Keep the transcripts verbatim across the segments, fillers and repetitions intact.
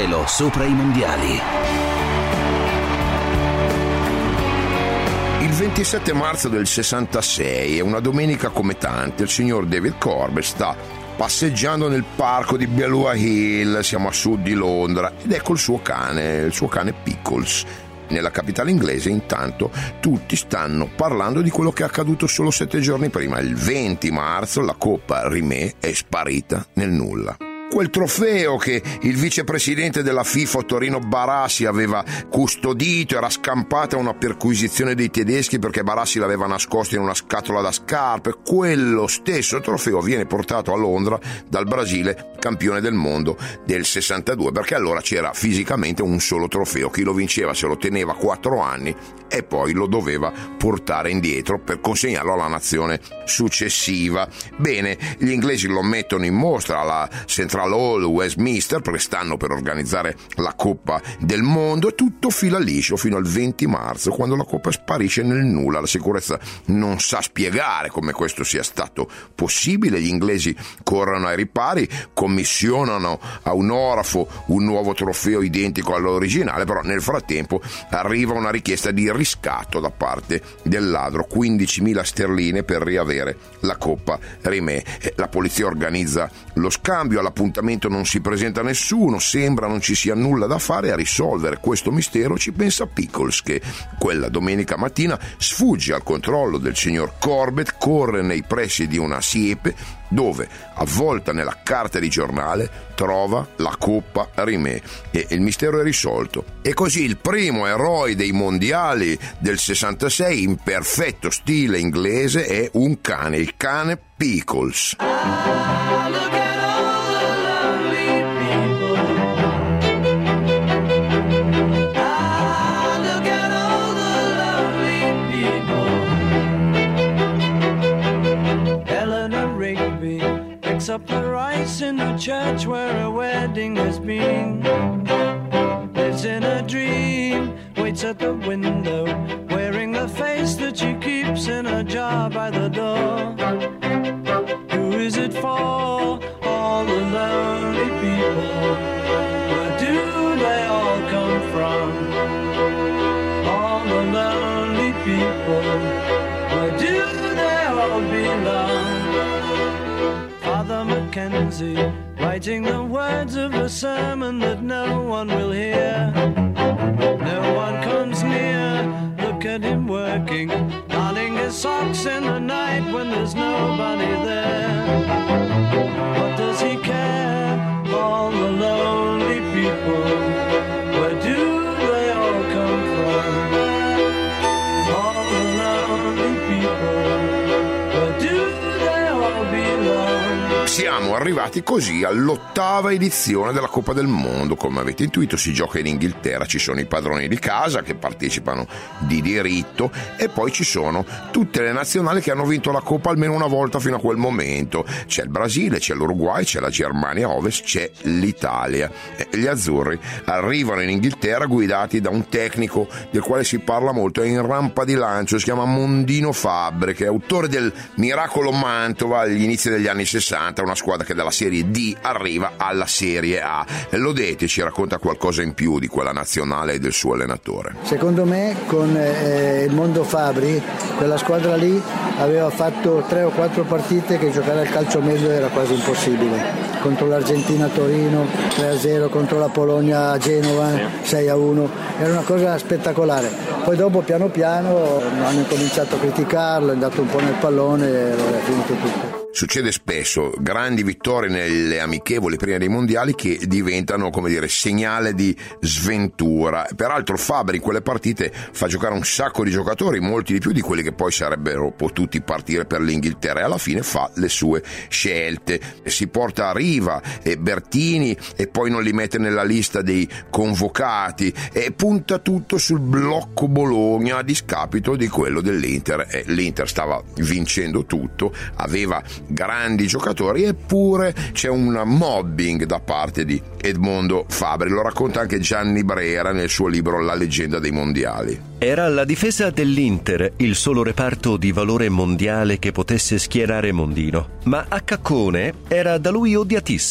cielo sopra i mondiali. Il ventisette marzo del sessantasei è una domenica come tante. Il signor David Corbett sta passeggiando nel parco di Belvoir Hill, siamo a sud di Londra, ed ecco il suo cane, il suo cane Pickles. Nella capitale inglese, intanto, tutti stanno parlando di quello che è accaduto solo sette giorni prima. Il venti marzo la Coppa Rimet è sparita nel nulla. Quel trofeo che il vicepresidente della FIFA Torino Barassi aveva custodito era scampata una perquisizione dei tedeschi perché Barassi l'aveva nascosto in una scatola da scarpe. Quello stesso trofeo viene portato a Londra dal Brasile, campione del mondo del sessantadue, perché allora c'era fisicamente un solo trofeo. Chi lo vinceva se lo teneva quattro anni e poi lo doveva portare indietro per consegnarlo alla nazione successiva. Bene, gli inglesi lo mettono in mostra alla Central Hall Westminster perché stanno per organizzare la Coppa del Mondo e tutto fila liscio fino al venti marzo, quando la Coppa sparisce nel nulla. La sicurezza non sa spiegare come questo sia stato possibile. Gli inglesi corrono ai ripari, commissionano a un orafo un nuovo trofeo identico all'originale, però nel frattempo arriva una richiesta di riscatto da parte del ladro, quindicimila sterline per riavere la Coppa Rimet. La polizia organizza lo scambio, all'appuntamento non si presenta nessuno, sembra non ci sia nulla da fare. A risolvere questo mistero ci pensa Pickles, che quella domenica mattina sfugge al controllo del signor Corbett, corre nei pressi di una siepe dove, avvolta nella carta di giornale, trova la Coppa Rimet e il mistero è risolto. E così il primo eroe dei mondiali del sessantasei in perfetto stile inglese è un cane, il cane Pickles. Up the rice in the church where a wedding has been. Lives in a dream, waits at the window, wearing the face that she keeps in a jar by the door. Who is it for? All the lonely people. Where do they all come from? All the lonely people. Where do they all belong? Father Mackenzie, writing the words of a sermon that no one will hear. No one comes near, look at him working, darning his socks in the night when there's nobody there. What does he care? All the lonely people, where do they all come from? All the lonely people, where do they all belong? Siamo arrivati così all'ottava edizione della Coppa del Mondo. Come avete intuito, si gioca in Inghilterra, ci sono i padroni di casa che partecipano di diritto e poi ci sono tutte le nazionali che hanno vinto la Coppa almeno una volta fino a quel momento. C'è il Brasile, c'è l'Uruguay, c'è la Germania Ovest, c'è l'Italia. E gli azzurri arrivano in Inghilterra guidati da un tecnico del quale si parla molto, è in rampa di lancio, si chiama Mondino Fabre, che è autore del Miracolo Mantova agli inizi degli anni sessanta, una squadra che dalla Serie D arriva alla Serie A. Lodete ci racconta qualcosa in più di quella nazionale e del suo allenatore. Secondo me con eh, il Mondo Fabri quella squadra lì aveva fatto tre o quattro partite che giocare al calcio medio era quasi impossibile. Contro l'Argentina a Torino tre a zero, contro la Polonia a Genova sei a uno, era una cosa spettacolare. Poi dopo piano piano hanno cominciato a criticarlo, è andato un po' nel pallone e allora è finito tutto. Succede spesso, grandi vittorie nelle amichevoli prima dei mondiali che diventano, come dire, segnale di sventura. Peraltro Fabri in quelle partite fa giocare un sacco di giocatori, molti di più di quelli che poi sarebbero potuti partire per l'Inghilterra, e alla fine fa le sue scelte. Si porta a riva e Bertini e poi non li mette nella lista dei convocati e punta tutto sul blocco Bologna a discapito di quello dell'Inter. E l'Inter stava vincendo tutto, aveva grandi giocatori, eppure c'è un mobbing da parte di Edmondo Fabri. Lo racconta anche Gianni Brera nel suo libro La leggenda dei mondiali. Era la difesa dell'Inter il solo reparto di valore mondiale che potesse schierare Mondino, ma a Caccone era da lui odiatissimo.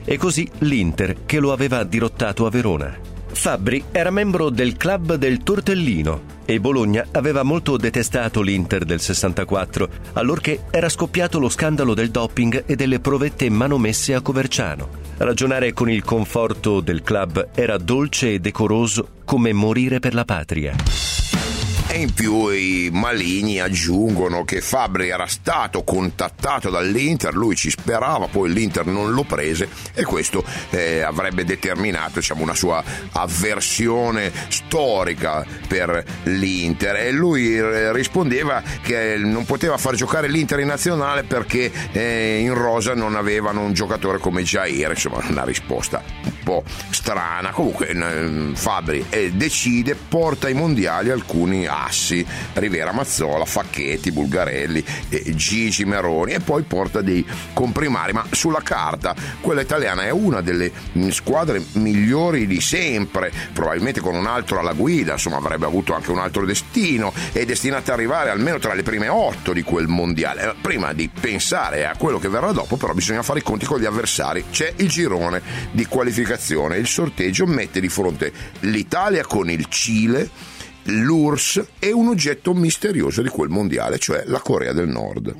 e così l'Inter che lo aveva dirottato a Verona. Fabbri era membro del club del Tortellino e Bologna aveva molto detestato l'Inter del sessantaquattro, allorché era scoppiato lo scandalo del doping e delle provette manomesse a Coverciano. Ragionare con il conforto del club era dolce e decoroso come morire per la patria. E in più i maligni aggiungono che Fabbri era stato contattato dall'Inter, lui ci sperava, poi l'Inter non lo prese e questo eh, avrebbe determinato, diciamo, una sua avversione storica per l'Inter, e lui rispondeva che non poteva far giocare l'Inter in nazionale perché eh, in rosa non avevano un giocatore come Jair. Insomma, una risposta un po' strana. Comunque eh, Fabbri eh, decide, porta ai mondiali alcuni assi, Rivera Mazzola, Facchetti, Bulgarelli, eh, Gigi Meroni, e poi porta dei comprimari, ma sulla carta quella italiana è una delle squadre migliori di sempre, probabilmente con un altro alla guida, insomma avrebbe avuto anche un altro destino, è destinata ad arrivare almeno tra le prime otto di quel mondiale. Prima di pensare a quello che verrà dopo però bisogna fare i conti con gli avversari. C'è il girone di qualificazione, il sorteggio mette di fronte l'Italia con il Cile, l'U R S S e un oggetto misterioso di quel mondiale, cioè la Corea del Nord.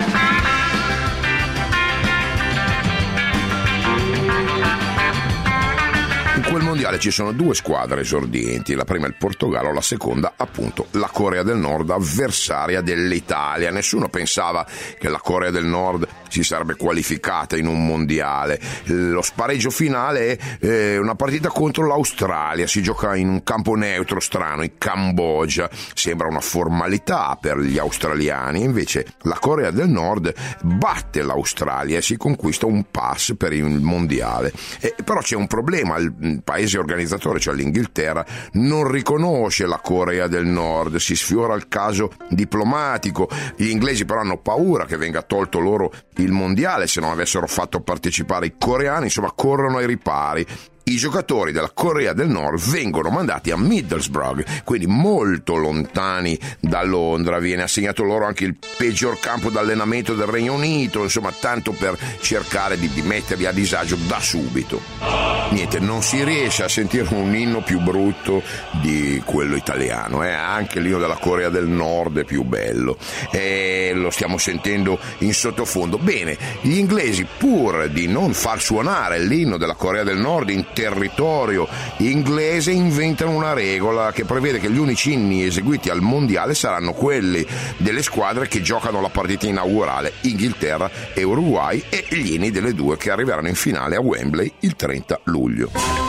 In quel mondiale ci sono due squadre esordienti, la prima il Portogallo, la seconda appunto la Corea del Nord, avversaria dell'Italia. Nessuno pensava che la Corea del Nord si sarebbe qualificata in un mondiale. Lo spareggio finale è eh, una partita contro l'Australia, si gioca in un campo neutro strano, in Cambogia, sembra una formalità per gli australiani, invece la Corea del Nord batte l'Australia e si conquista un pass per il mondiale. E, però c'è un problema, il paese organizzatore, cioè l'Inghilterra, non riconosce la Corea del Nord, si sfiora il caso diplomatico. Gli inglesi però hanno paura che venga tolto loro il mondiale se non avessero fatto partecipare i coreani, insomma corrono ai ripari. I giocatori della Corea del Nord vengono mandati a Middlesbrough, quindi molto lontani da Londra. Viene assegnato loro anche il peggior campo d'allenamento del Regno Unito, insomma tanto per cercare di, di metterli a disagio da subito. Niente, non si riesce a sentire un inno più brutto di quello italiano, eh? Anche l'inno della Corea del Nord è più bello, e lo stiamo sentendo in sottofondo. Bene, gli inglesi, pur di non far suonare l'inno della Corea del Nord in territorio inglese, inventano una regola che prevede che gli unici inni eseguiti al mondiale saranno quelli delle squadre che giocano la partita inaugurale, Inghilterra e Uruguay, e gli inni delle due che arriveranno in finale a Wembley il trenta luglio.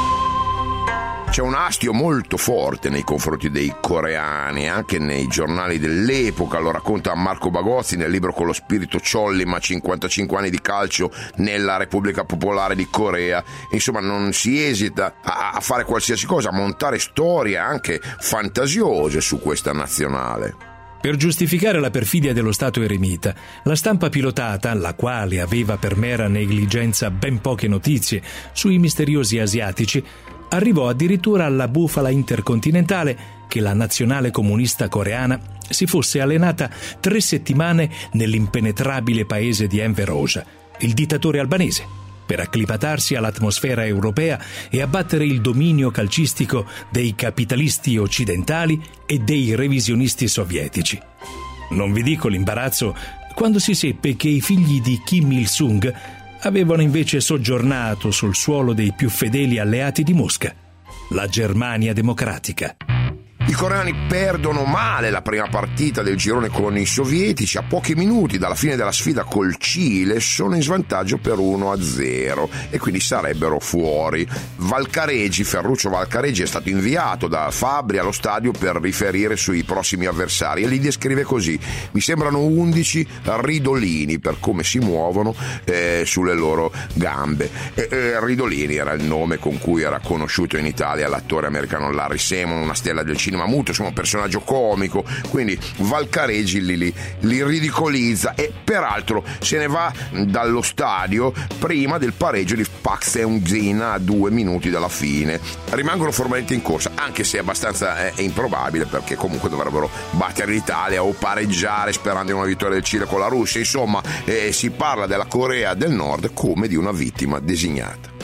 C'è un astio molto forte nei confronti dei coreani, anche nei giornali dell'epoca, lo racconta Marco Bagozzi nel libro Con lo spirito Ciolli, ma cinquantacinque anni di calcio nella Repubblica Popolare di Corea. Insomma, non si esita a, a fare qualsiasi cosa, a montare storie anche fantasiose su questa nazionale. Per giustificare la perfidia dello Stato eremita, la stampa pilotata, la quale aveva per mera negligenza ben poche notizie sui misteriosi asiatici, arrivò addirittura alla bufala intercontinentale che la nazionale comunista coreana si fosse allenata tre settimane nell'impenetrabile paese di Enver Hoxha, il dittatore albanese, per acclimatarsi all'atmosfera europea e abbattere il dominio calcistico dei capitalisti occidentali e dei revisionisti sovietici. Non vi dico l'imbarazzo quando si seppe che i figli di Kim Il-sung avevano invece soggiornato sul suolo dei più fedeli alleati di Mosca, la Germania democratica. I coreani perdono male la prima partita del girone con i sovietici. A pochi minuti dalla fine della sfida col Cile sono in svantaggio per uno a zero e quindi sarebbero fuori. Valcareggi, Ferruccio Valcareggi, è stato inviato da Fabbri allo stadio per riferire sui prossimi avversari e li descrive così: mi sembrano undici ridolini per come si muovono eh, sulle loro gambe. E, eh, Ridolini era il nome con cui era conosciuto in Italia l'attore americano Larry Simon, una stella del cinema muto, insomma un personaggio comico, quindi Valcareggi li, li, li ridicolizza e peraltro se ne va dallo stadio prima del pareggio di Park Seung-jin a due minuti dalla fine. Rimangono formalmente in corsa, anche se è abbastanza eh, improbabile, perché comunque dovrebbero battere l'Italia o pareggiare sperando in una vittoria del Cile con la Russia. Insomma, eh, si parla della Corea del Nord come di una vittima designata.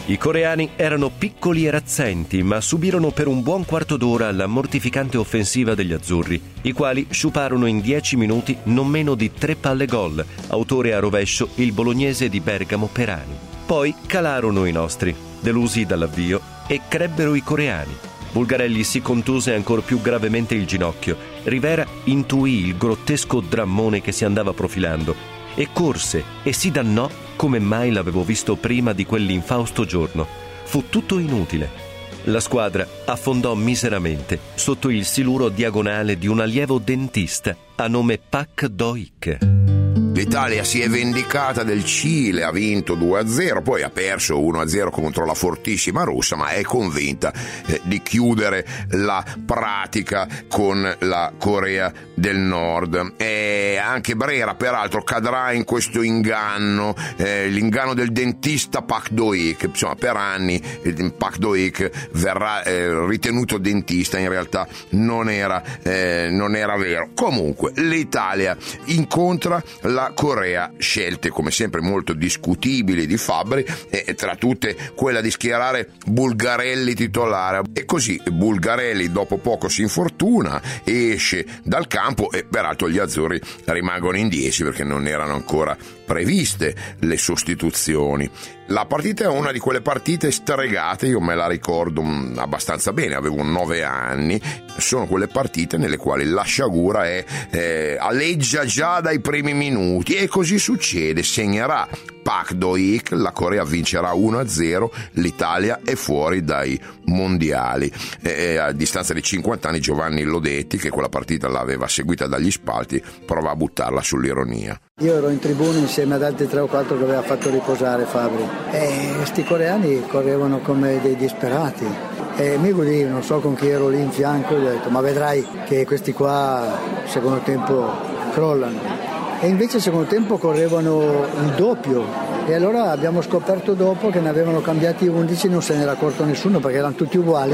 I coreani erano piccoli e razzenti, ma subirono per un buon quarto d'ora la mortificante offensiva degli azzurri, i quali sciuparono in dieci minuti non meno di tre palle gol, autore a rovescio il bolognese di Bergamo Perani. Poi calarono i nostri, delusi dall'avvio, e crebbero i coreani. Bulgarelli si contuse ancor più gravemente il ginocchio. Rivera intuì il grottesco drammone che si andava profilando e corse e si dannò come mai l'avevo visto prima di quell'infausto giorno. Fu tutto inutile. La squadra affondò miseramente sotto il siluro diagonale di un allievo dentista a nome Pak Do-ik. L'Italia si è vendicata del Cile, ha vinto due a zero, poi ha perso uno a zero contro la fortissima russa, ma è convinta eh, di chiudere la pratica con la Corea del Nord. E anche Brera, peraltro, cadrà in questo inganno, eh, l'inganno del dentista Pak Do-ik. Insomma, per anni eh, Pak Do-ik verrà eh, ritenuto dentista, in realtà non era, eh, non era vero. Comunque, l'Italia incontra la Corea, scelte come sempre molto discutibili di Fabbri, e tra tutte quella di schierare Bulgarelli titolare, e così Bulgarelli dopo poco si infortuna, esce dal campo e peraltro gli azzurri rimangono in dieci perché non erano ancora previste le sostituzioni. La partita è una di quelle partite stregate, io me la ricordo abbastanza bene, avevo nove anni, sono quelle partite nelle quali la sciagura è eh, aleggia già dai primi minuti, e così succede, segnerà Pak Do-ik, la Corea vincerà uno a zero, l'Italia è fuori dai mondiali. E a distanza di cinquanta anni Giovanni Lodetti, che quella partita l'aveva seguita dagli spalti, prova a buttarla sull'ironia. Io ero in tribuna insieme ad altri tre o quattro che aveva fatto riposare Fabbri, e questi coreani correvano come dei disperati, e mi godì, non so con chi ero lì in fianco, gli ho detto: ma vedrai che questi qua secondo tempo crollano. E invece il secondo tempo correvano il doppio, e allora abbiamo scoperto dopo che ne avevano cambiati undici, non se n'era accorto nessuno perché erano tutti uguali.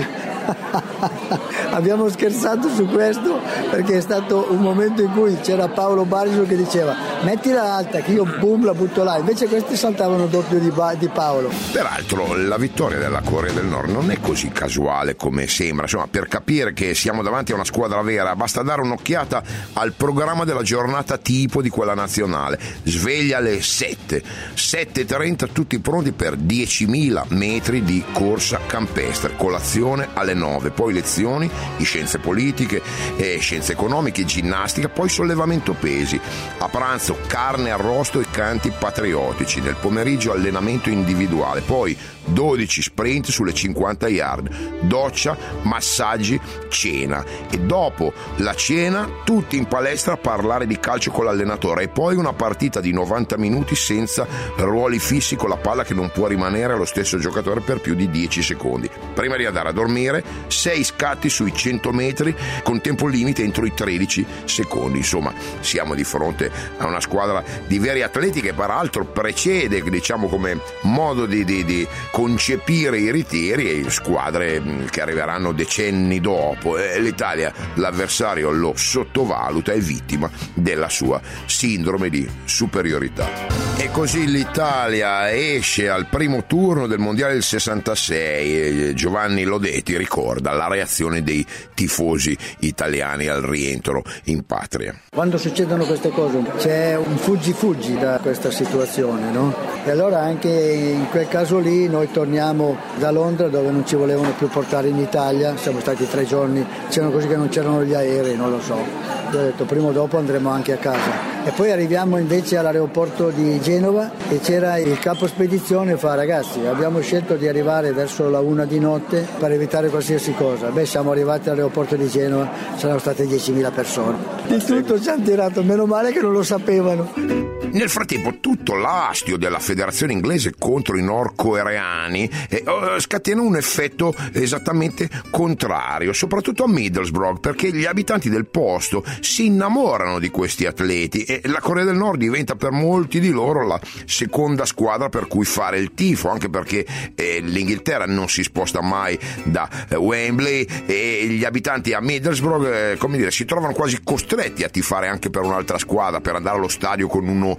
Abbiamo scherzato su questo perché è stato un momento in cui c'era Paolo Barisio che diceva: mettila alta che io boom la butto là, invece questi saltavano doppio di, ba- di Paolo. Peraltro la vittoria della Corea del Nord non è così casuale come sembra. Insomma, per capire che siamo davanti a una squadra vera basta dare un'occhiata al programma della giornata tipo di quella nazionale. Sveglia alle sette, sette e trenta, tutti pronti per diecimila metri di corsa campestre, colazione alle nove, poi lezioni di scienze politiche, eh, scienze economiche, ginnastica, poi sollevamento pesi. A pranzo carne arrosto e canti patriottici, nel pomeriggio allenamento individuale, poi dodici sprint sulle cinquanta yard, doccia, massaggi, cena, e dopo la cena tutti in palestra a parlare di calcio con l'allenatore, e poi una partita di novanta minuti senza ruoli fissi con la palla che non può rimanere allo stesso giocatore per più di dieci secondi. Prima di andare a dormire, sei scatti sui cento metri con tempo limite entro i tredici secondi. Insomma, siamo di fronte a una squadra di veri atleti che peraltro precede, diciamo, come modo di, di, di concepire i ritiri e squadre che arriveranno decenni dopo. E l'Italia, l'avversario lo sottovaluta, è vittima della sua sindrome di superiorità. E così l'Italia esce al primo turno del mondiale del sessantasei. Giovanni Lodetti ricorda la reazione dei tifosi italiani al rientro in patria. Quando succedono queste cose c'è un fuggi-fuggi da questa situazione, no? E allora anche in quel caso lì noi torniamo da Londra, dove non ci volevano più portare in Italia, siamo stati tre giorni, c'erano così che non c'erano gli aerei, non lo so. Io ho detto prima o dopo andremo anche a casa. E poi arriviamo invece all'aeroporto di Genova e c'era il capo spedizione e fa: ragazzi, abbiamo scelto di arrivare verso la una di notte per evitare qualsiasi cosa. Beh, siamo arrivati all'aeroporto di Genova, c'erano state diecimila persone. Di tutto ci hanno tirato, meno male che non lo sapevano. Nel frattempo tutto l'astio della federazione inglese contro i nordcoreani eh, scatena un effetto esattamente contrario, soprattutto a Middlesbrough, perché gli abitanti del posto si innamorano di questi atleti e la Corea del Nord diventa per molti di loro la seconda squadra per cui fare il tifo, anche perché eh, l'Inghilterra non si sposta mai da eh, Wembley, e gli abitanti a Middlesbrough eh, come dire, si trovano quasi costretti a tifare anche per un'altra squadra, per andare allo stadio con uno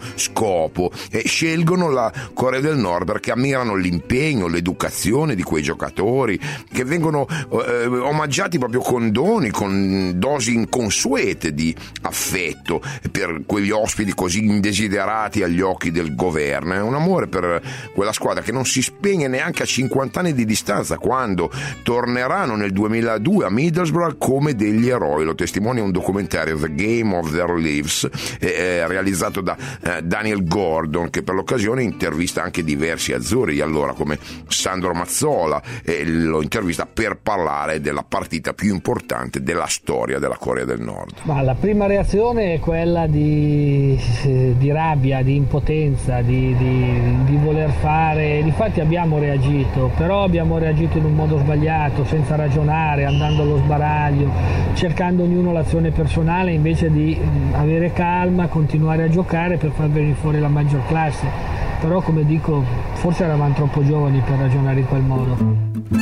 scopo e scelgono la Corea del Nord perché ammirano l'impegno, l'educazione di quei giocatori che vengono eh, omaggiati proprio con doni, con dosi inconsuete di affetto per quegli ospiti così indesiderati agli occhi del governo. È un amore per quella squadra che non si spegne neanche a cinquanta anni di distanza, quando torneranno nel duemiladue a Middlesbrough come degli eroi. Lo testimonia un documentario, The Game of Their Lives, eh, realizzato da eh, Daniel Gordon, che per l'occasione intervista anche diversi azzurri di allora come Sandro Mazzola, e lo intervista per parlare della partita più importante della storia della Corea del Nord. Ma la prima reazione è quella di, di rabbia, di impotenza, di, di, di voler fare. Infatti abbiamo reagito, però abbiamo reagito in un modo sbagliato, senza ragionare, andando allo sbaraglio, cercando ognuno l'azione personale invece di avere calma, continuare a giocare per far venire fuori la maggior classe. Però, come dico, forse eravamo troppo giovani per ragionare in quel modo.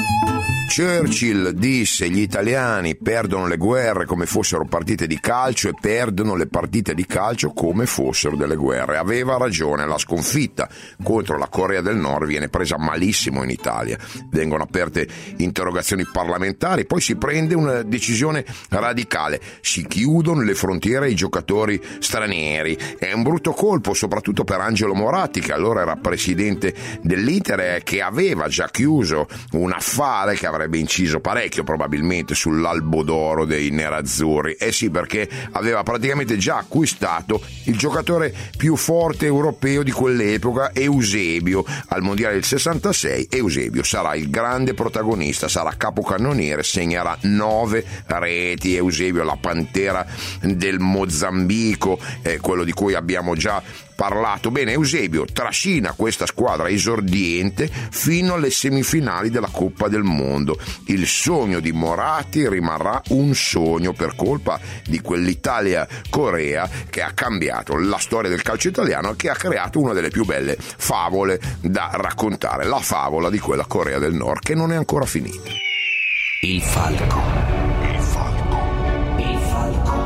Churchill disse: gli italiani perdono le guerre come fossero partite di calcio e perdono le partite di calcio come fossero delle guerre. Aveva ragione, la sconfitta contro la Corea del Nord viene presa malissimo in Italia, vengono aperte interrogazioni parlamentari, poi si prende una decisione radicale, si chiudono le frontiere ai giocatori stranieri. È un brutto colpo soprattutto per Angelo Moratti, che allora era presidente dell'Inter e che aveva già chiuso un affare che avrebbe inciso parecchio probabilmente sull'albo d'oro dei nerazzurri. Eh sì, perché aveva praticamente già acquistato il giocatore più forte europeo di quell'epoca, Eusebio. Al mondiale del sessantasei Eusebio sarà il grande protagonista, sarà capocannoniere, segnerà nove reti. Eusebio, la pantera del Mozambico, eh, quello di cui abbiamo già parlato. Bene, Eusebio trascina questa squadra esordiente fino alle semifinali della Coppa del Mondo. Il sogno di Moratti rimarrà un sogno per colpa di quell'Italia-Corea che ha cambiato la storia del calcio italiano e che ha creato una delle più belle favole da raccontare, la favola di quella Corea del Nord che non è ancora finita. Il falco, il falco, il falco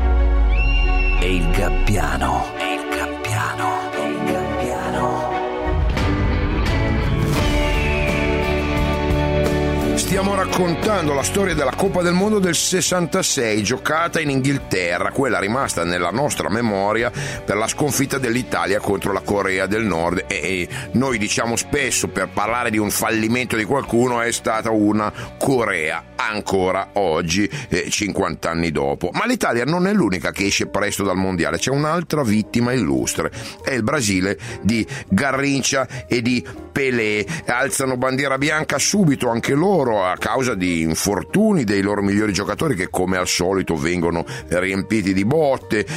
e il gabbiano. Stiamo raccontando la storia della Coppa del Mondo del sessantasei, giocata in Inghilterra, quella rimasta nella nostra memoria per la sconfitta dell'Italia contro la Corea del Nord. E noi diciamo spesso, per parlare di un fallimento di qualcuno, è stata una Corea ancora oggi, eh, cinquanta anni dopo. Ma l'Italia non è l'unica che esce presto dal mondiale, c'è un'altra vittima illustre, è il Brasile di Garrincha e di Pelé. Alzano bandiera bianca subito anche loro a causa di infortuni dei loro migliori giocatori, che come al solito vengono riempiti di botte,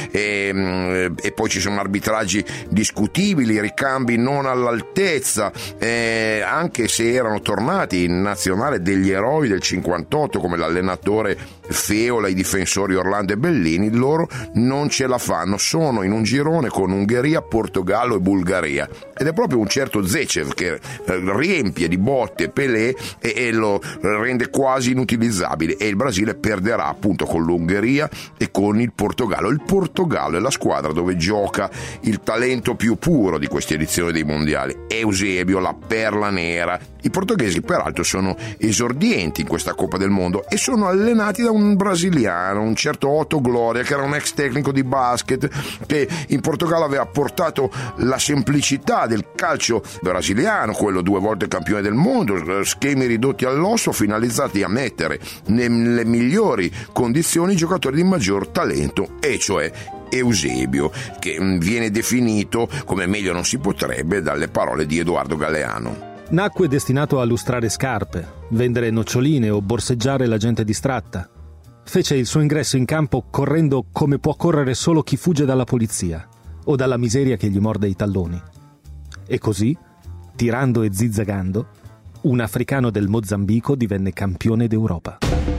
e, e poi ci sono arbitraggi discutibili, ricambi non all'altezza, eh, anche se erano tornati in nazionale degli eroi del cinquantotto come l'allenatore Feola, i difensori Orlando e Bellini. Loro non ce la fanno, sono in un girone con Ungheria, Portogallo e Bulgaria, ed è proprio un certo Zecev che riempie di botte Pelé e, e lo rende quasi inutilizzabile, e il Brasile perderà appunto con l'Ungheria e con il Portogallo. Il Portogallo è la squadra dove gioca il talento più puro di queste edizioni dei mondiali, Eusebio, la perla nera. I portoghesi peraltro sono esordienti in questa Coppa del Mondo e sono allenati da un brasiliano, un certo Otto Gloria, che era un ex tecnico di basket, che in Portogallo aveva portato la semplicità del calcio brasiliano, quello due volte campione del mondo, schemi ridotti all'osso finalizzati a mettere nelle migliori condizioni i giocatori di maggior talento, e cioè Eusebio, che viene definito come meglio non si potrebbe dalle parole di Edoardo Galeano. Nacque destinato a lustrare scarpe, vendere noccioline o borseggiare la gente distratta. Fece il suo ingresso in campo correndo come può correre solo chi fugge dalla polizia o dalla miseria che gli morde i talloni. E così, tirando e zizzagando, un africano del Mozambico divenne campione d'Europa.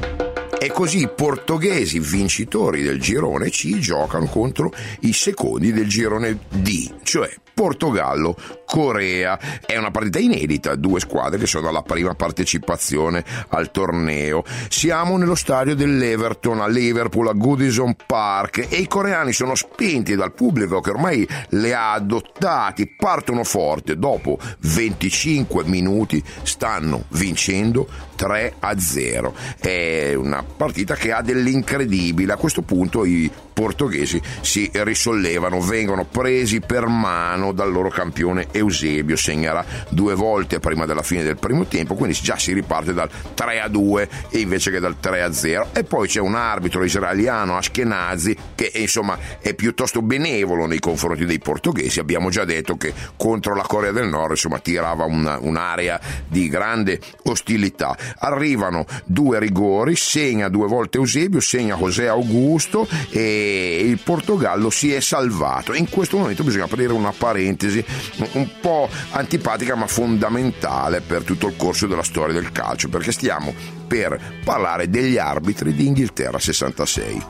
E così i portoghesi, vincitori del girone C, giocano contro i secondi del girone D, cioè Portogallo, Corea. È una partita inedita, due squadre che sono alla prima partecipazione al torneo. Siamo nello stadio dell'Everton a Liverpool, a Goodison Park, e i coreani sono spinti dal pubblico che ormai le ha adottati, partono forte, dopo venticinque minuti stanno vincendo tre a zero. È una partita che ha dell'incredibile. A questo punto i portoghesi si risollevano, vengono presi per mano dal loro campione Eusebio, segnerà due volte prima della fine del primo tempo, quindi già si riparte dal tre a due invece che dal tre a zero. E poi c'è un arbitro israeliano, Ashkenazi, che insomma è piuttosto benevolo nei confronti dei portoghesi. Abbiamo già detto che contro la Corea del Nord insomma tirava una, un'area di grande ostilità. Arrivano due rigori, segna due volte Eusebio, segna José Augusto e il Portogallo si è salvato. In questo momento bisogna aprire una parentesi un po' antipatica ma fondamentale per tutto il corso della storia del calcio, perché stiamo per parlare degli arbitri di Inghilterra sessantasei.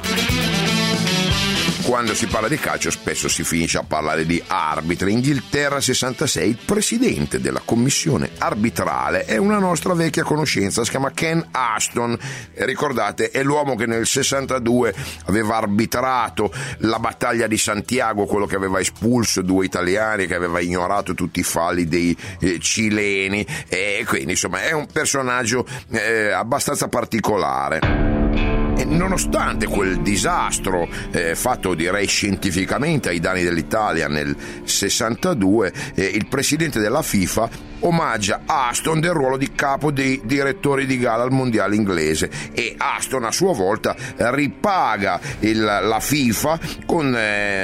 Quando si parla di calcio spesso si finisce a parlare di arbitri. Inghilterra sessantasei, il presidente della commissione arbitrale è una nostra vecchia conoscenza, si chiama Ken Ashton. Ricordate, è l'uomo che nel sessantadue aveva arbitrato la battaglia di Santiago, quello che aveva espulso due italiani, che aveva ignorato tutti i falli dei eh, cileni, e quindi insomma è un personaggio eh, abbastanza particolare. E nonostante quel disastro eh, fatto direi scientificamente ai danni dell'Italia nel sessantadue, eh, il presidente della FIFA omaggia Ashton del ruolo di capo dei direttori di gara al mondiale inglese, e Ashton a sua volta ripaga il, la FIFA con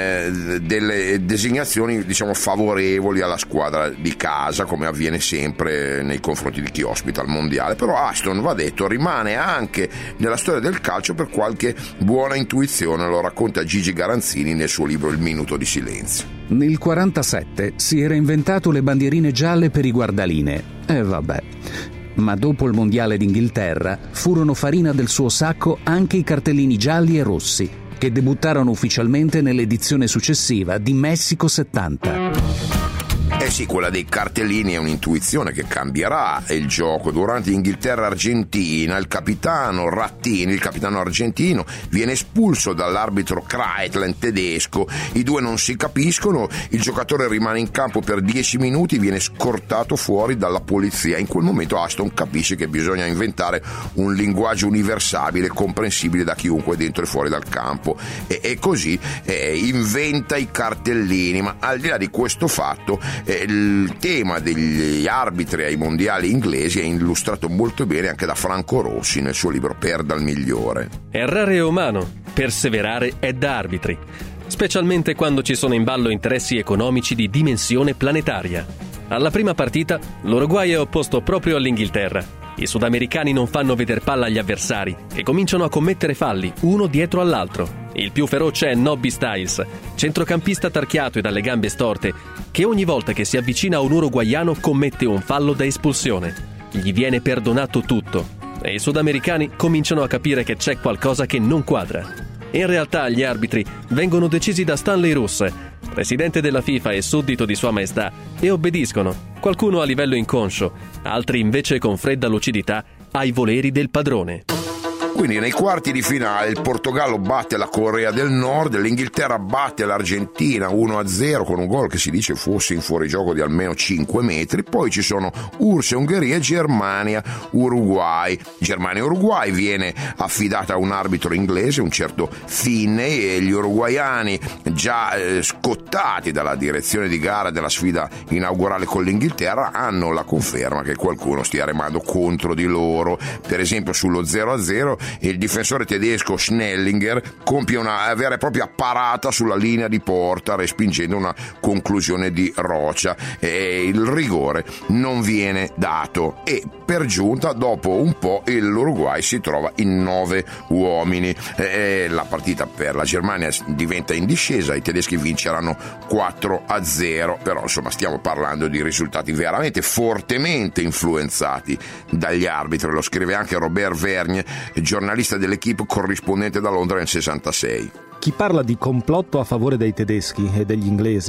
eh, delle designazioni diciamo favorevoli alla squadra di casa, come avviene sempre nei confronti di chi ospita il mondiale. Però Ashton, va detto, rimane anche nella storia del calcio per qualche buona intuizione, lo racconta Gigi Garanzini nel suo libro Il minuto di silenzio. Nel quarantasette si era inventato le bandierine gialle per i guardalinee. E vabbè. Ma dopo il mondiale d'Inghilterra furono farina del suo sacco anche i cartellini gialli e rossi, che debuttarono ufficialmente nell'edizione successiva di Messico settanta. Eh sì, quella dei cartellini è un'intuizione che cambierà il gioco. Durante Inghilterra-Argentina il capitano Rattini, il capitano argentino, viene espulso dall'arbitro Kreitlen tedesco. I due non si capiscono, il giocatore rimane in campo per dieci minuti, viene scortato fuori dalla polizia. In quel momento Ashton capisce che bisogna inventare un linguaggio universabile, comprensibile da chiunque dentro e fuori dal campo, e, e così eh, inventa i cartellini. Ma al di là di questo fatto, eh, il tema degli arbitri ai mondiali inglesi è illustrato molto bene anche da Franco Rossi nel suo libro Perda il migliore. Errare è umano, perseverare è da arbitri, specialmente quando ci sono in ballo interessi economici di dimensione planetaria. Alla prima partita l'Uruguay è opposto proprio all'Inghilterra. I sudamericani non fanno veder palla agli avversari, che cominciano a commettere falli, uno dietro all'altro. Il più feroce è Nobby Stiles, centrocampista tarchiato e dalle gambe storte, che ogni volta che si avvicina a un uruguaiano commette un fallo da espulsione. Gli viene perdonato tutto, e i sudamericani cominciano a capire che c'è qualcosa che non quadra. In realtà gli arbitri vengono decisi da Stanley Russ, presidente della FIFA e suddito di Sua Maestà, e obbediscono, qualcuno a livello inconscio, altri invece con fredda lucidità, ai voleri del padrone. Quindi nei quarti di finale il Portogallo batte la Corea del Nord, l'Inghilterra batte l'Argentina uno a zero con un gol che si dice fosse in fuorigioco di almeno cinque metri. Poi ci sono U R S S, Ungheria e Germania, Uruguay. Germania e Uruguay viene affidata a un arbitro inglese, un certo Finney, e gli uruguaiani, già eh, scottati dalla direzione di gara della sfida inaugurale con l'Inghilterra, hanno la conferma che qualcuno stia remando contro di loro. Per esempio sullo zero a zero il difensore tedesco Schnellinger compie una vera e propria parata sulla linea di porta, respingendo una conclusione di Rocha, e il rigore non viene dato, e per giunta dopo un po' l'Uruguay si trova in nove uomini. E la partita per la Germania diventa in discesa, i tedeschi vinceranno quattro a zero, però insomma stiamo parlando di risultati veramente fortemente influenzati dagli arbitri. Lo scrive anche Robert Vergne, giornalista dell'Equipe, corrispondente da Londra nel sessantasei. Chi parla di complotto a favore dei tedeschi e degli inglesi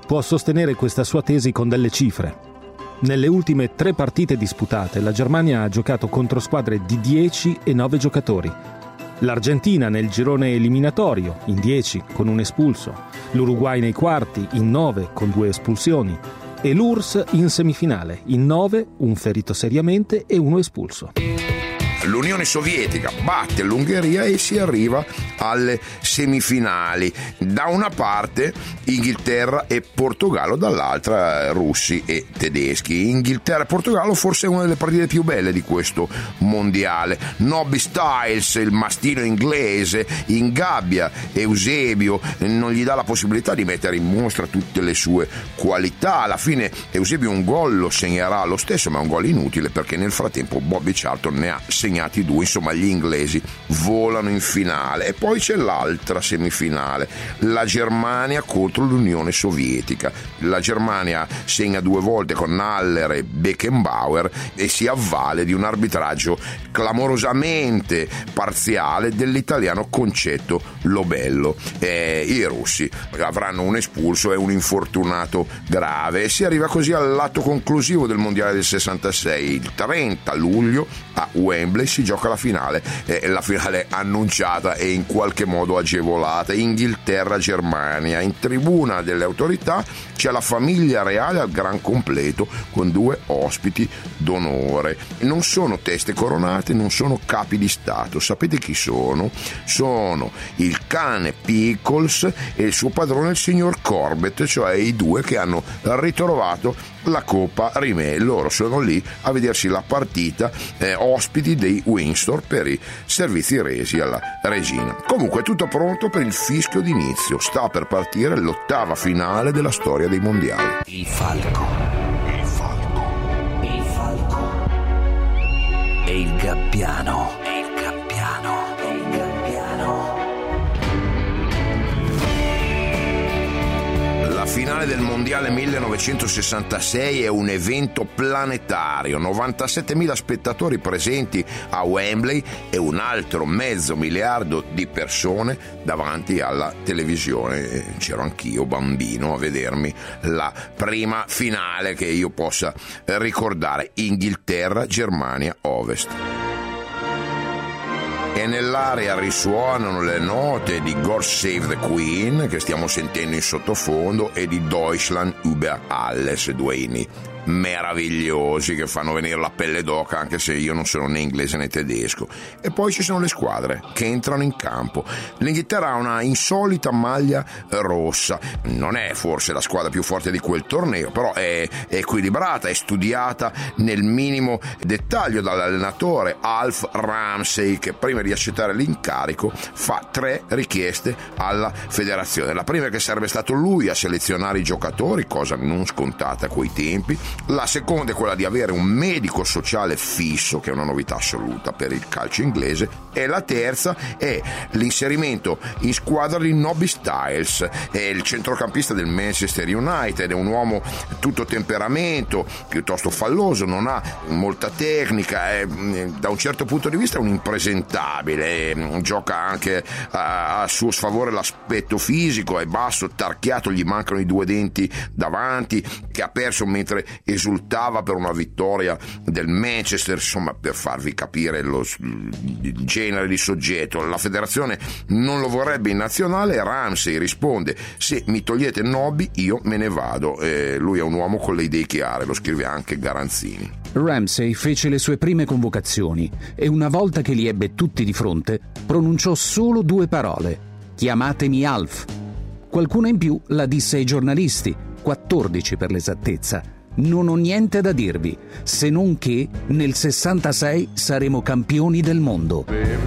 può sostenere questa sua tesi con delle cifre. Nelle ultime tre partite disputate, la Germania ha giocato contro squadre di dieci e nove giocatori. L'Argentina nel girone eliminatorio, in dieci, con un espulso. L'Uruguay nei quarti, in nove, con due espulsioni. E l'U R S S in semifinale, in nove, un ferito seriamente e uno espulso. L'Unione Sovietica batte l'Ungheria e si arriva alle semifinali. Da una parte Inghilterra e Portogallo, dall'altra russi e tedeschi. Inghilterra e Portogallo forse è una delle partite più belle di questo mondiale. Nobby Stiles, il mastino inglese, ingabbia Eusebio, non gli dà la possibilità di mettere in mostra tutte le sue qualità. Alla fine Eusebio un gol lo segnerà lo stesso, ma è un gol inutile perché nel frattempo Bobby Charlton ne ha segnato due, insomma gli inglesi volano in finale. E poi c'è l'altra semifinale, la Germania contro l'Unione Sovietica. La Germania segna due volte con Haller e Beckenbauer e si avvale di un arbitraggio clamorosamente parziale dell'italiano Concetto Lobello. E i russi avranno un espulso e un infortunato grave e si arriva così all'atto conclusivo del mondiale del sessantasei. Il trenta luglio a Wembley si gioca la finale, eh, la finale annunciata e in qualche modo agevolata, Inghilterra-Germania. In tribuna delle autorità c'è la famiglia reale al gran completo con due ospiti d'onore. Non sono teste coronate, non sono capi di Stato. Sapete chi sono? Sono il cane Pickles e il suo padrone il signor Corbett, cioè i due che hanno ritrovato la Coppa Rimè. Loro sono lì a vedersi la partita, eh, ospiti dei Windsor per i servizi resi alla regina. Comunque tutto pronto per il fischio d'inizio. Sta per partire l'ottava finale della storia dei mondiali. Il falco, il falco, il falco e il gabbiano, e il gabbiano, e il gabbiano. La finale del mondiale millenovecentosessantasei è un evento planetario, novantasettemila spettatori presenti a Wembley e un altro mezzo miliardo di persone davanti alla televisione. C'ero anch'io bambino a vedermi la prima finale che io possa ricordare, Inghilterra-Germania Ovest. E nell'area risuonano le note di God Save the Queen che stiamo sentendo in sottofondo e di Deutschland über alles, due inni meravigliosi che fanno venire la pelle d'oca anche se io non sono né inglese né tedesco. E poi ci sono le squadre che entrano in campo. L'Inghilterra ha una insolita maglia rossa, non è forse la squadra più forte di quel torneo, però è equilibrata, è studiata nel minimo dettaglio dall'allenatore Alf Ramsey, che prima di accettare l'incarico fa tre richieste alla federazione. La prima è che sarebbe stato lui a selezionare i giocatori, cosa non scontata a quei tempi. La seconda è quella di avere un medico sociale fisso, che è una novità assoluta per il calcio inglese, e la terza è l'inserimento in squadra di Nobby Stiles, è il centrocampista del Manchester United, è un uomo tutto temperamento, piuttosto falloso, non ha molta tecnica, è, da un certo punto di vista è un impresentabile, gioca anche a, a suo sfavore l'aspetto fisico, è basso, tarchiato, gli mancano i due denti davanti, che ha perso mentre esultava per una vittoria del Manchester. Insomma, per farvi capire lo il genere di soggetto, la federazione non lo vorrebbe in nazionale e Ramsey risponde: se mi togliete Nobby io me ne vado. E lui è un uomo con le idee chiare, lo scrive anche Garanzini. Ramsey fece le sue prime convocazioni e una volta che li ebbe tutti di fronte pronunciò solo due parole: chiamatemi Alf. Qualcuna in più la disse ai giornalisti, quattordici per l'esattezza: non ho niente da dirvi, se non che nel sessantasei saremo campioni del mondo.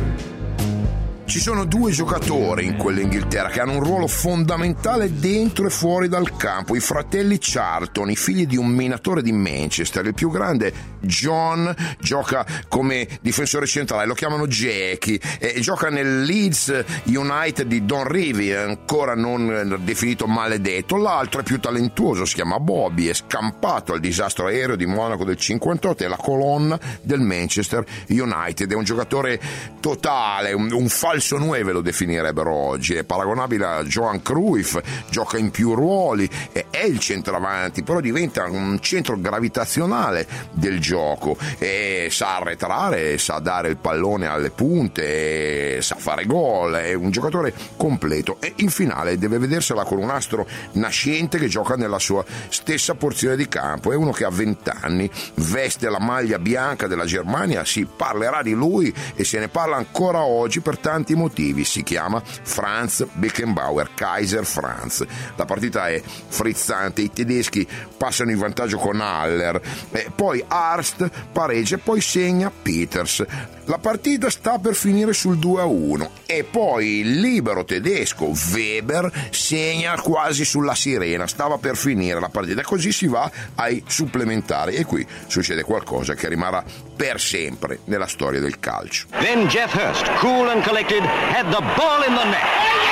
Ci sono due giocatori in quell'Inghilterra che hanno un ruolo fondamentale dentro e fuori dal campo, i fratelli Charlton, i figli di un minatore di Manchester. Il più grande, John, gioca come difensore centrale, lo chiamano Jackie, e gioca nel Leeds United di Don Revie, ancora non definito maledetto. L'altro è più talentuoso, si chiama Bobby, è scampato al disastro aereo di Monaco del cinquantotto, è la colonna del Manchester United, è un giocatore totale, un, un falso falso nueve lo definirebbero oggi, è paragonabile a Johan Cruyff, gioca in più ruoli, è il centravanti, però diventa un centro gravitazionale del gioco e sa arretrare, sa dare il pallone alle punte, sa fare gol, è un giocatore completo e in finale deve vedersela con un astro nascente che gioca nella sua stessa porzione di campo. È uno che a venti anni veste la maglia bianca della Germania, si parlerà di lui e se ne parla ancora oggi per tanti motivi. Si chiama Franz Beckenbauer, Kaiser Franz. La partita è frizzante, i tedeschi passano in vantaggio con Haller, eh, poi Arst pareggia e poi segna Peters. La partita sta per finire sul due a uno e poi il libero tedesco Weber segna quasi sulla sirena, stava per finire la partita e così si va ai supplementari e qui succede qualcosa che rimarrà per sempre nella storia del calcio. Then Jeff Hurst, cool and collected, had the ball in the net.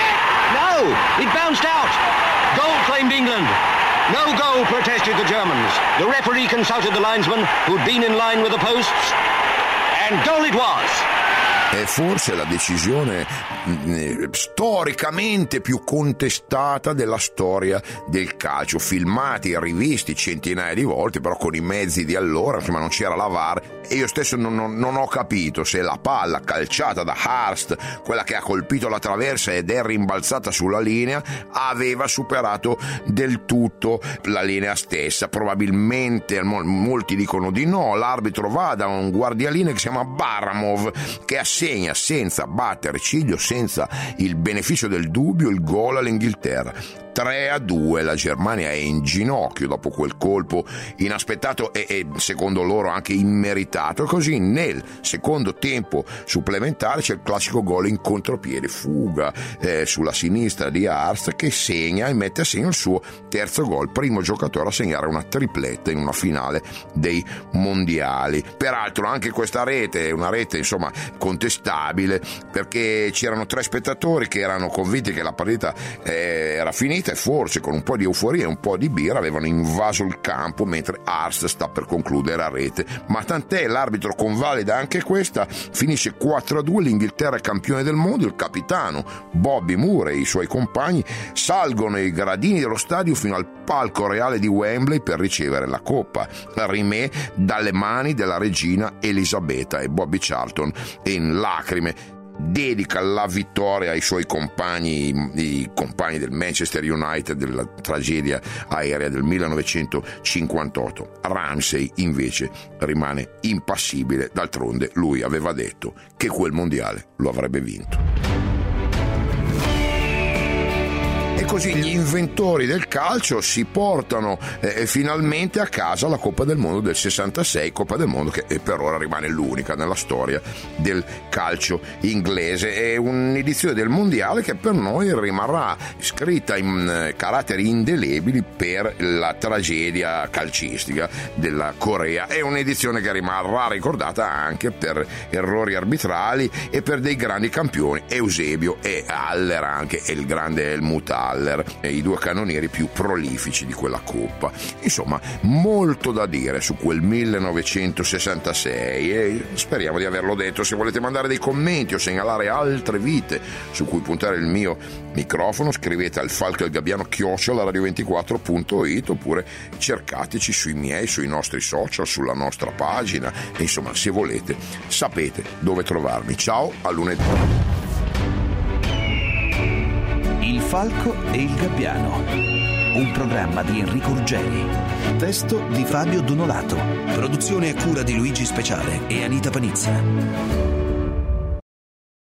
No, it bounced out. Goal claimed England. No goal, protested the Germans. The referee consulted the linesman who'd been in line with the posts. And goal it was. È forse la decisione mh, storicamente più contestata della storia del calcio, filmati e rivisti centinaia di volte, però con i mezzi di allora, insomma non c'era la V A R e io stesso non, non, non ho capito se la palla calciata da Hurst, quella che ha colpito la traversa ed è rimbalzata sulla linea, aveva superato del tutto la linea stessa. Probabilmente molti dicono di no, l'arbitro va da un guardialinea che si chiama Baramov che assegna senza battere ciglio, senza il beneficio del dubbio, il gol all'Inghilterra. tre a due, la Germania è in ginocchio dopo quel colpo inaspettato e, e secondo loro anche immeritato, e così nel secondo tempo supplementare c'è il classico gol in contropiede, fuga eh, sulla sinistra di Arst che segna e mette a segno il suo terzo gol, primo giocatore a segnare una tripletta in una finale dei mondiali. Peraltro anche questa rete è una rete insomma contestabile, perché c'erano tre spettatori che erano convinti che la partita eh, era finita e forse con un po' di euforia e un po' di birra avevano invaso il campo mentre Arst sta per concludere a rete, ma tant'è, l'arbitro convalida anche questa, finisce quattro a due, l'Inghilterra è campione del mondo, il capitano Bobby Moore e i suoi compagni salgono i gradini dello stadio fino al palco reale di Wembley per ricevere la coppa, rimè dalle mani della regina Elisabetta, e Bobby Charlton in lacrime dedica la vittoria ai suoi compagni, i compagni del Manchester United della tragedia aerea del millenovecentocinquantotto. Ramsey invece rimane impassibile, d'altronde lui aveva detto che quel mondiale lo avrebbe vinto. E così gli inventori del calcio si portano eh, finalmente a casa la Coppa del Mondo del sessantasei, Coppa del Mondo che eh, per ora rimane l'unica nella storia del calcio inglese. È un'edizione del mondiale che per noi rimarrà scritta in eh, caratteri indelebili per la tragedia calcistica della Corea. È un'edizione che rimarrà ricordata anche per errori arbitrali e per dei grandi campioni, Eusebio e Haller, anche e il grande Helmut Haller, i due cannonieri più prolifici di quella coppa. Insomma, molto da dire su quel millenovecentosessantasei e speriamo di averlo detto. Se volete mandare dei commenti o segnalare altre vite su cui puntare il mio microfono, scrivete al falco il gabbiano chiocciola radio ventiquattro punto it oppure cercateci sui miei, sui nostri social, sulla nostra pagina e insomma, se volete sapete dove trovarmi. Ciao, a lunedì. Il Falco e il Gabbiano, un programma di Enrico Ruggeri, testo di Fabio Donolato, produzione a cura di Luigi Speciale e Anita Panizza.